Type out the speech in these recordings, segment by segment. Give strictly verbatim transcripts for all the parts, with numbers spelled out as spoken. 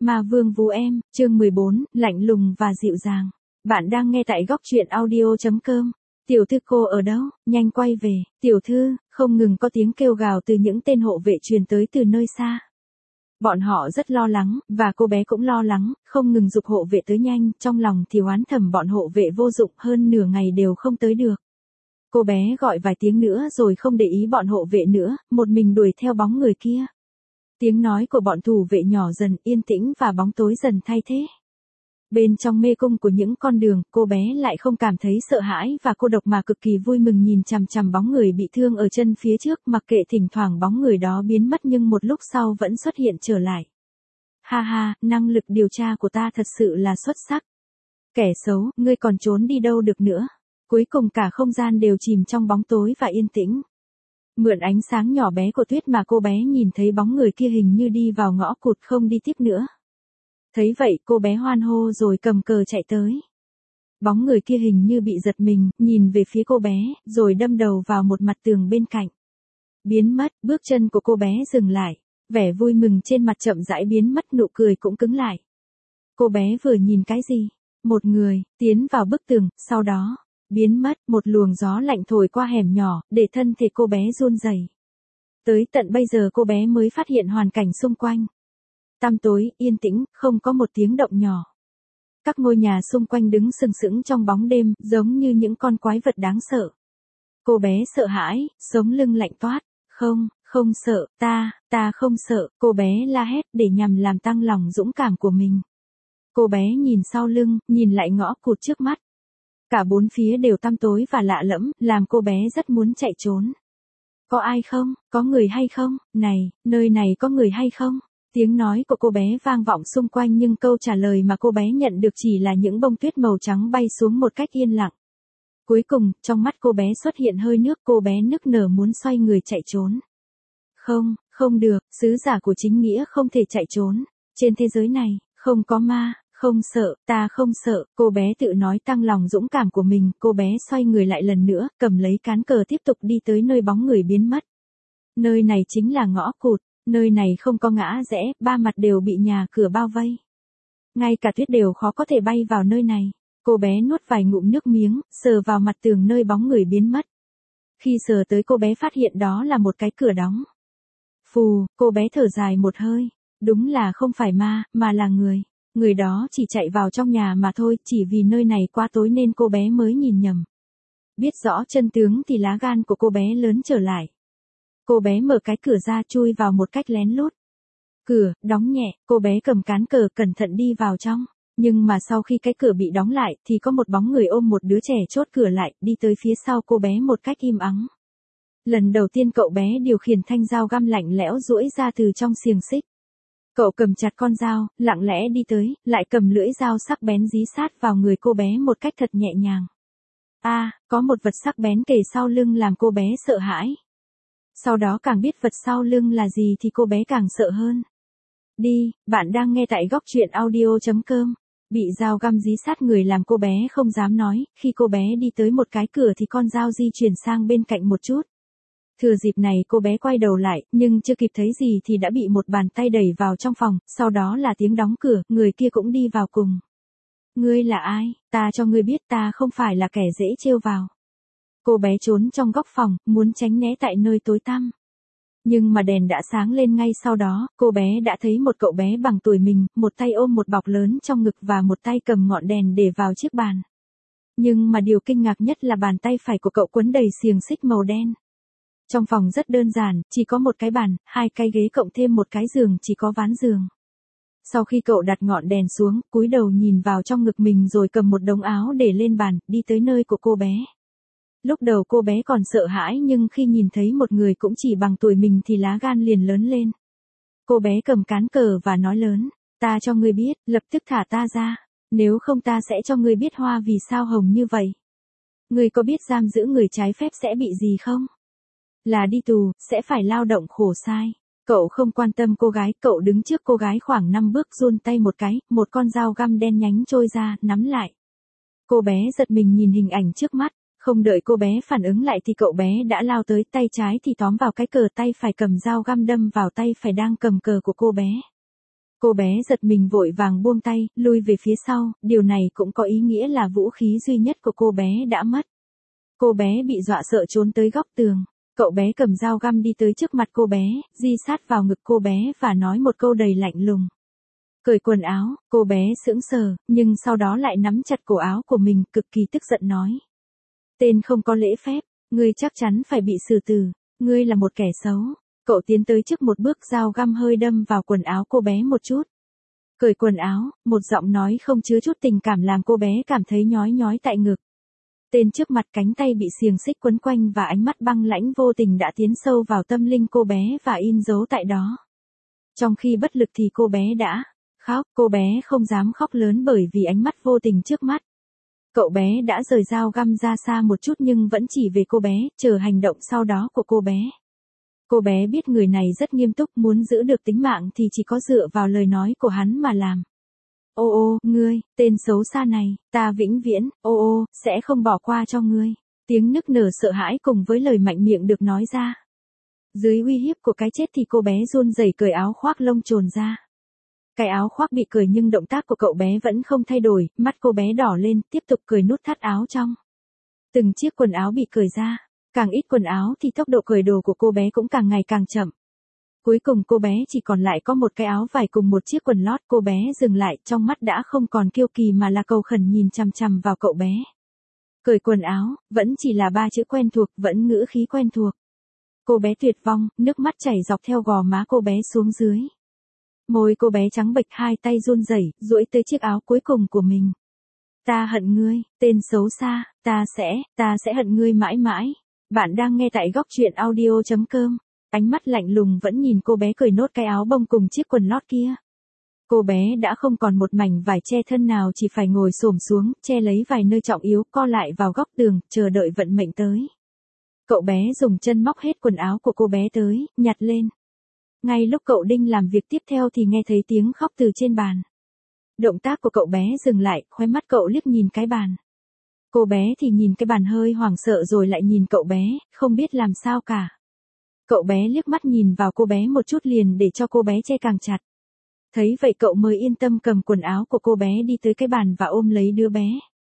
Ma Vương Vú Em, chương mười bốn, lạnh lùng và dịu dàng. Bạn đang nghe tại góc truyện audio chấm com. Tiểu thư cô ở đâu, nhanh quay về, tiểu thư, không ngừng có tiếng kêu gào từ những tên hộ vệ truyền tới từ nơi xa. Bọn họ rất lo lắng, và cô bé cũng lo lắng, không ngừng giục hộ vệ tới nhanh, trong lòng thì oán thầm bọn hộ vệ vô dụng hơn nửa ngày đều không tới được. Cô bé gọi vài tiếng nữa rồi không để ý bọn hộ vệ nữa, một mình đuổi theo bóng người kia. Tiếng nói của bọn thủ vệ nhỏ dần yên tĩnh và bóng tối dần thay thế. Bên trong mê cung của những con đường, cô bé lại không cảm thấy sợ hãi và cô độc mà cực kỳ vui mừng nhìn chằm chằm bóng người bị thương ở chân phía trước, mặc kệ thỉnh thoảng bóng người đó biến mất nhưng một lúc sau vẫn xuất hiện trở lại. Ha ha, năng lực điều tra của ta thật sự là xuất sắc. Kẻ xấu, ngươi còn trốn đi đâu được nữa. Cuối cùng cả không gian đều chìm trong bóng tối và yên tĩnh. Mượn ánh sáng nhỏ bé của tuyết mà cô bé nhìn thấy bóng người kia hình như đi vào ngõ cụt không đi tiếp nữa. Thấy vậy cô bé hoan hô rồi cầm cờ chạy tới. Bóng người kia hình như bị giật mình, nhìn về phía cô bé, rồi đâm đầu vào một mặt tường bên cạnh. Biến mất, bước chân của cô bé dừng lại. Vẻ vui mừng trên mặt chậm rãi biến mất, nụ cười cũng cứng lại. Cô bé vừa nhìn cái gì? Một người, tiến vào bức tường, sau đó biến mất, một luồng gió lạnh thổi qua hẻm nhỏ, để thân thể cô bé run rẩy. Tới tận bây giờ cô bé mới phát hiện hoàn cảnh xung quanh. Tăm tối, yên tĩnh, không có một tiếng động nhỏ. Các ngôi nhà xung quanh đứng sừng sững trong bóng đêm, giống như những con quái vật đáng sợ. Cô bé sợ hãi, sống lưng lạnh toát. Không, không sợ, ta, ta không sợ, cô bé la hét để nhằm làm tăng lòng dũng cảm của mình. Cô bé nhìn sau lưng, nhìn lại ngõ cụt trước mắt. Cả bốn phía đều tăm tối và lạ lẫm, làm cô bé rất muốn chạy trốn. Có ai không? Có người hay không? Này, nơi này có người hay không? Tiếng nói của cô bé vang vọng xung quanh nhưng câu trả lời mà cô bé nhận được chỉ là những bông tuyết màu trắng bay xuống một cách yên lặng. Cuối cùng, trong mắt cô bé xuất hiện hơi nước, cô bé nức nở muốn xoay người chạy trốn. Không, không được, sứ giả của chính nghĩa không thể chạy trốn. Trên thế giới này, không có ma. Không sợ, ta không sợ, cô bé tự nói tăng lòng dũng cảm của mình, cô bé xoay người lại lần nữa, cầm lấy cán cờ tiếp tục đi tới nơi bóng người biến mất. Nơi này chính là ngõ cụt, nơi này không có ngã rẽ, ba mặt đều bị nhà cửa bao vây. Ngay cả tuyết đều khó có thể bay vào nơi này. Cô bé nuốt vài ngụm nước miếng, sờ vào mặt tường nơi bóng người biến mất. Khi sờ tới cô bé phát hiện đó là một cái cửa đóng. Phù, cô bé thở dài một hơi, đúng là không phải ma, mà là người. Người đó chỉ chạy vào trong nhà mà thôi, chỉ vì nơi này quá tối nên cô bé mới nhìn nhầm. Biết rõ chân tướng thì lá gan của cô bé lớn trở lại. Cô bé mở cái cửa ra chui vào một cách lén lút. Cửa, đóng nhẹ, cô bé cầm cán cờ cẩn thận đi vào trong. Nhưng mà sau khi cái cửa bị đóng lại thì có một bóng người ôm một đứa trẻ chốt cửa lại, đi tới phía sau cô bé một cách im ắng. Lần đầu tiên cậu bé điều khiển thanh dao găm lạnh lẽo duỗi ra từ trong xiềng xích. Cậu cầm chặt con dao, lặng lẽ đi tới, lại cầm lưỡi dao sắc bén dí sát vào người cô bé một cách thật nhẹ nhàng. A, à, có một vật sắc bén kề sau lưng làm cô bé sợ hãi. Sau đó càng biết vật sau lưng là gì thì cô bé càng sợ hơn. Đi, bạn đang nghe tại góc truyện audio chấm com. Bị dao găm dí sát người làm cô bé không dám nói, khi cô bé đi tới một cái cửa thì con dao di chuyển sang bên cạnh một chút. Thừa dịp này cô bé quay đầu lại, nhưng chưa kịp thấy gì thì đã bị một bàn tay đẩy vào trong phòng, sau đó là tiếng đóng cửa, người kia cũng đi vào cùng. Ngươi là ai? Ta cho ngươi biết ta không phải là kẻ dễ trêu vào. Cô bé trốn trong góc phòng, muốn tránh né tại nơi tối tăm. Nhưng mà đèn đã sáng lên ngay sau đó, cô bé đã thấy một cậu bé bằng tuổi mình, một tay ôm một bọc lớn trong ngực và một tay cầm ngọn đèn để vào chiếc bàn. Nhưng mà điều kinh ngạc nhất là bàn tay phải của cậu quấn đầy xiềng xích màu đen. Trong phòng rất đơn giản, chỉ có một cái bàn, hai cái ghế cộng thêm một cái giường, chỉ có ván giường. Sau khi cậu đặt ngọn đèn xuống, cúi đầu nhìn vào trong ngực mình rồi cầm một đống áo để lên bàn, đi tới nơi của cô bé. Lúc đầu cô bé còn sợ hãi nhưng khi nhìn thấy một người cũng chỉ bằng tuổi mình thì lá gan liền lớn lên. Cô bé cầm cán cờ và nói lớn, ta cho ngươi biết, lập tức thả ta ra, nếu không ta sẽ cho ngươi biết hoa vì sao hồng như vậy. Ngươi có biết giam giữ người trái phép sẽ bị gì không? Là đi tù, sẽ phải lao động khổ sai. Cậu không quan tâm cô gái, cậu đứng trước cô gái khoảng năm bước run tay một cái, một con dao găm đen nhánh trôi ra, nắm lại. Cô bé giật mình nhìn hình ảnh trước mắt, không đợi cô bé phản ứng lại thì cậu bé đã lao tới, tay trái thì tóm vào cái cờ, tay phải cầm dao găm đâm vào tay phải đang cầm cờ của cô bé. Cô bé giật mình vội vàng buông tay, lui về phía sau, điều này cũng có ý nghĩa là vũ khí duy nhất của cô bé đã mất. Cô bé bị dọa sợ trốn tới góc tường. Cậu bé cầm dao găm đi tới trước mặt cô bé, di sát vào ngực cô bé và nói một câu đầy lạnh lùng. Cởi quần áo, cô bé sững sờ, nhưng sau đó lại nắm chặt cổ áo của mình, cực kỳ tức giận nói. Tên không có lễ phép, ngươi chắc chắn phải bị xử tử, ngươi là một kẻ xấu. Cậu tiến tới trước một bước, dao găm hơi đâm vào quần áo cô bé một chút. Cởi quần áo, một giọng nói không chứa chút tình cảm làm cô bé cảm thấy nhói nhói tại ngực. Tên trước mặt cánh tay bị xiềng xích quấn quanh và ánh mắt băng lãnh vô tình đã tiến sâu vào tâm linh cô bé và in dấu tại đó. Trong khi bất lực thì cô bé đã khóc, cô bé không dám khóc lớn bởi vì ánh mắt vô tình trước mắt. Cậu bé đã rời dao găm ra xa một chút nhưng vẫn chỉ về cô bé, chờ hành động sau đó của cô bé. Cô bé biết người này rất nghiêm túc, muốn giữ được tính mạng thì chỉ có dựa vào lời nói của hắn mà làm. Ô ô, ngươi, tên xấu xa này, ta vĩnh viễn, ô ô, sẽ không bỏ qua cho ngươi. Tiếng nức nở sợ hãi cùng với lời mạnh miệng được nói ra. Dưới uy hiếp của cái chết thì cô bé run rẩy cởi áo khoác lông trồn ra. Cái áo khoác bị cởi nhưng động tác của cậu bé vẫn không thay đổi, mắt cô bé đỏ lên, tiếp tục cởi nút thắt áo trong. Từng chiếc quần áo bị cởi ra, càng ít quần áo thì tốc độ cởi đồ của cô bé cũng càng ngày càng chậm. Cuối cùng cô bé chỉ còn lại có một cái áo vải cùng một chiếc quần lót. Cô bé dừng lại, trong mắt đã không còn kiêu kỳ mà là cầu khẩn nhìn chằm chằm vào cậu bé. Cởi quần áo, vẫn chỉ là ba chữ quen thuộc, vẫn ngữ khí quen thuộc. Cô bé tuyệt vong, nước mắt chảy dọc theo gò má cô bé xuống dưới. Môi cô bé trắng bệch, hai tay run rẩy, duỗi tới chiếc áo cuối cùng của mình. Ta hận ngươi, tên xấu xa, ta sẽ, ta sẽ hận ngươi mãi mãi. Bạn đang nghe tại góc truyện audio chấm com. Ánh mắt lạnh lùng vẫn nhìn cô bé cởi nốt cái áo bông cùng chiếc quần lót kia. Cô bé đã không còn một mảnh vải che thân nào, chỉ phải ngồi xổm xuống, che lấy vài nơi trọng yếu, co lại vào góc tường, chờ đợi vận mệnh tới. Cậu bé dùng chân móc hết quần áo của cô bé tới, nhặt lên. Ngay lúc cậu định làm việc tiếp theo thì nghe thấy tiếng khóc từ trên bàn. Động tác của cậu bé dừng lại, khóe mắt cậu liếc nhìn cái bàn. Cô bé thì nhìn cái bàn hơi hoảng sợ rồi lại nhìn cậu bé, không biết làm sao cả. Cậu bé liếc mắt nhìn vào cô bé một chút liền để cho cô bé che càng chặt. Thấy vậy cậu mới yên tâm cầm quần áo của cô bé đi tới cái bàn và ôm lấy đứa bé.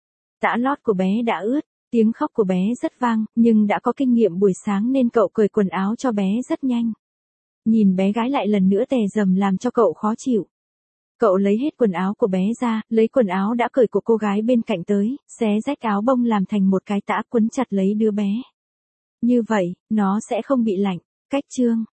Tã lót của bé đã ướt, tiếng khóc của bé rất vang, nhưng đã có kinh nghiệm buổi sáng nên cậu cởi quần áo cho bé rất nhanh. Nhìn bé gái lại lần nữa tè dầm làm cho cậu khó chịu. Cậu lấy hết quần áo của bé ra, lấy quần áo đã cởi của cô gái bên cạnh tới, xé rách áo bông làm thành một cái tã quấn chặt lấy đứa bé. Như vậy, nó sẽ không bị lạnh. Cách chương